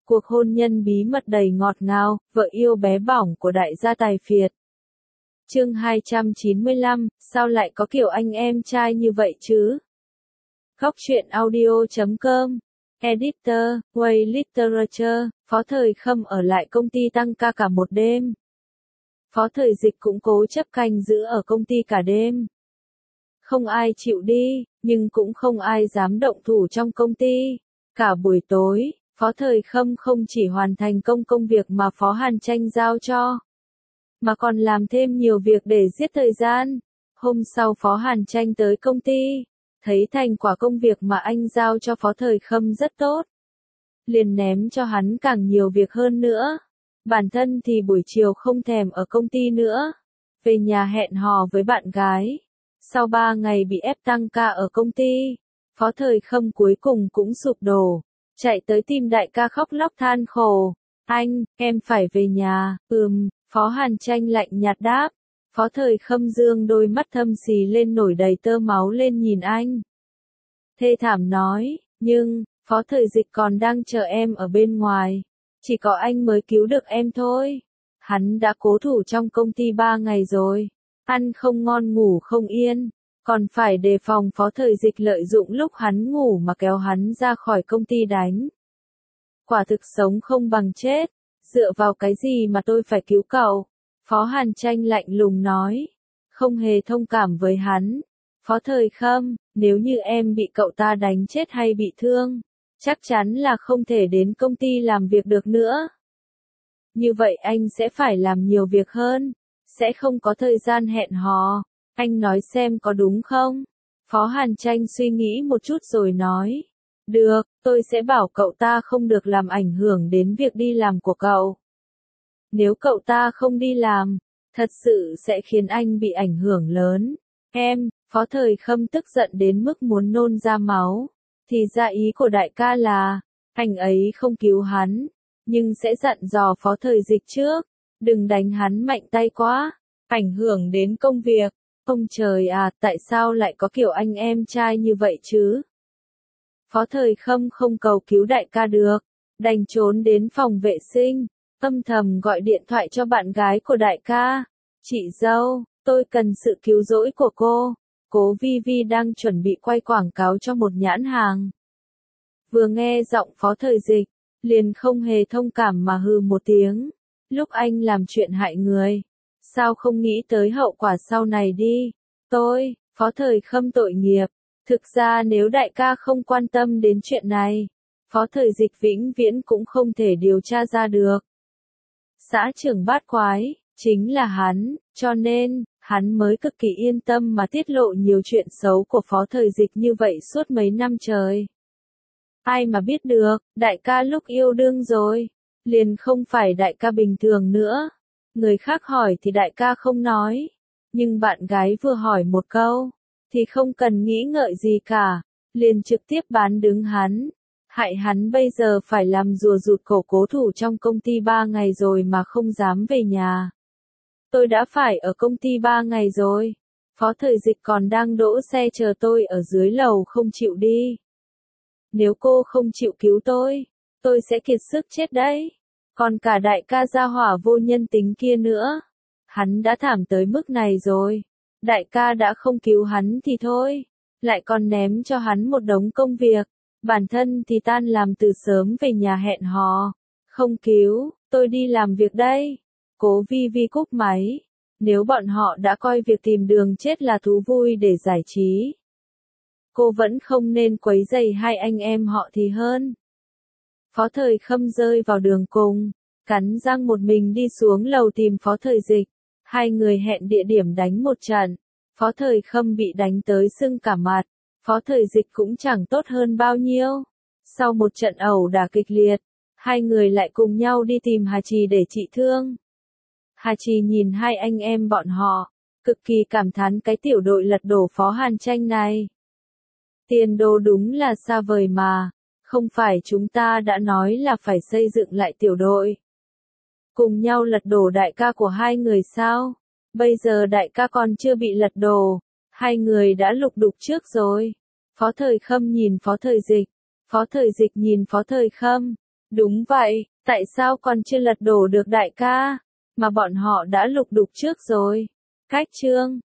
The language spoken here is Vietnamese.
Cuộc hôn nhân bí mật đầy ngọt ngào, vợ yêu bé bỏng của đại gia tài phiệt. Chương 295, sao lại có kiểu anh em trai như vậy chứ? Góc truyện audio.com. Editor, Way Literature, Phó Thời Khâm ở lại công ty tăng ca cả một đêm. Phó Thời Dịch cũng cố chấp canh giữ ở công ty cả đêm. Không ai chịu đi, nhưng cũng không ai dám động thủ trong công ty. Cả buổi tối, Phó Thời Khâm không chỉ hoàn thành công việc mà Phó Hàn Tranh giao cho, mà còn làm thêm nhiều việc để giết thời gian. Hôm sau Phó Hàn Tranh tới công ty, thấy thành quả công việc mà anh giao cho Phó Thời Khâm rất tốt, liền ném cho hắn càng nhiều việc hơn nữa. Bản thân thì buổi chiều không thèm ở công ty nữa, về nhà hẹn hò với bạn gái. Sau 3 ngày bị ép tăng ca ở công ty, Phó Thời Khâm cuối cùng cũng sụp đổ, chạy tới tìm đại ca khóc lóc than khổ. Anh, em phải về nhà. Phó Hàn Tranh lạnh nhạt đáp. Phó Thời Khâm dương đôi mắt thâm xì lên nổi đầy tơ máu lên nhìn anh. Thê thảm nói, nhưng, Phó Thời Dịch còn đang chờ em ở bên ngoài. Chỉ có anh mới cứu được em thôi. Hắn đã cố thủ trong công ty 3 ngày rồi. Ăn không ngon ngủ không yên. Còn phải đề phòng Phó Thời Dịch lợi dụng lúc hắn ngủ mà kéo hắn ra khỏi công ty đánh. Quả thực sống không bằng chết. Dựa vào cái gì mà tôi phải cứu cậu? Phó Hàn Tranh lạnh lùng nói. Không hề thông cảm với hắn. Phó Thời Khâm, nếu như em bị cậu ta đánh chết hay bị thương, chắc chắn là không thể đến công ty làm việc được nữa. Như vậy anh sẽ phải làm nhiều việc hơn, sẽ không có thời gian hẹn hò. Anh nói xem có đúng không? Phó Hàn Tranh suy nghĩ một chút rồi nói. Được, tôi sẽ bảo cậu ta không được làm ảnh hưởng đến việc đi làm của cậu. Nếu cậu ta không đi làm, thật sự sẽ khiến anh bị ảnh hưởng lớn. Em, Phó Thời Khâm tức giận đến mức muốn nôn ra máu. Thì ra ý của đại ca là, anh ấy không cứu hắn, nhưng sẽ dặn dò Phó Thời Dịch trước. Đừng đánh hắn mạnh tay quá, ảnh hưởng đến công việc. Ông trời à, tại sao lại có kiểu anh em trai như vậy chứ? Phó Thời Khâm không cầu cứu đại ca được, đành trốn đến phòng vệ sinh, âm thầm gọi điện thoại cho bạn gái của đại ca. Chị dâu, tôi cần sự cứu rỗi của cô. Cố Vi Vi đang chuẩn bị quay quảng cáo cho một nhãn hàng. Vừa nghe giọng Phó Thời Dịch, liền không hề thông cảm mà hừ một tiếng. Lúc anh làm chuyện hại người, sao không nghĩ tới hậu quả sau này đi? Phó Thời Khâm tội nghiệp. Thực ra nếu đại ca không quan tâm đến chuyện này, Phó Thời Dịch vĩnh viễn cũng không thể điều tra ra được. Xã trưởng bát quái, chính là hắn, cho nên, hắn mới cực kỳ yên tâm mà tiết lộ nhiều chuyện xấu của Phó Thời Dịch như vậy suốt mấy năm trời. Ai mà biết được, đại ca lúc yêu đương rồi, liền không phải đại ca bình thường nữa. Người khác hỏi thì đại ca không nói, nhưng bạn gái vừa hỏi một câu, thì không cần nghĩ ngợi gì cả, liền trực tiếp bán đứng hắn. Hại hắn bây giờ phải làm rùa rụt cổ cố thủ trong công ty 3 ngày rồi mà không dám về nhà. Tôi đã phải ở công ty 3 ngày rồi. Phó Thời Dịch còn đang đỗ xe chờ tôi ở dưới lầu không chịu đi. Nếu cô không chịu cứu tôi sẽ kiệt sức chết đấy. Còn cả đại ca gia hỏa vô nhân tính kia nữa. Hắn đã thảm tới mức này rồi. Đại ca đã không cứu hắn thì thôi, lại còn ném cho hắn một đống công việc. Bản thân thì tan làm từ sớm về nhà hẹn hò. Không cứu, tôi đi làm việc đây. Cố Vi Vi cúp máy. Nếu bọn họ đã coi việc tìm đường chết là thú vui để giải trí, cô vẫn không nên quấy rầy hai anh em họ thì hơn. Phó Thời Khâm rơi vào đường cùng, cắn răng một mình đi xuống lầu tìm Phó Thời Dịch. Hai người hẹn địa điểm đánh một trận. Phó Thời Khâm bị đánh tới sưng cả mặt. Phó Thời Dịch cũng chẳng tốt hơn bao nhiêu. Sau một trận ẩu đả kịch liệt, hai người lại cùng nhau đi tìm Hà Trì để trị thương. Hà Trì nhìn hai anh em bọn họ, cực kỳ cảm thán cái tiểu đội lật đổ Phó Hàn Tranh này. Tiền đồ đúng là xa vời mà, không phải chúng ta đã nói là phải xây dựng lại tiểu đội, cùng nhau lật đổ đại ca của hai người sao? Bây giờ đại ca còn chưa bị lật đổ, hai người đã lục đục trước rồi. Phó Thời Khâm nhìn Phó Thời Dịch, Phó Thời Dịch nhìn Phó Thời Khâm, Đúng vậy, tại sao còn chưa lật đổ được đại ca? Mà bọn họ đã lục đục trước rồi. Cách chương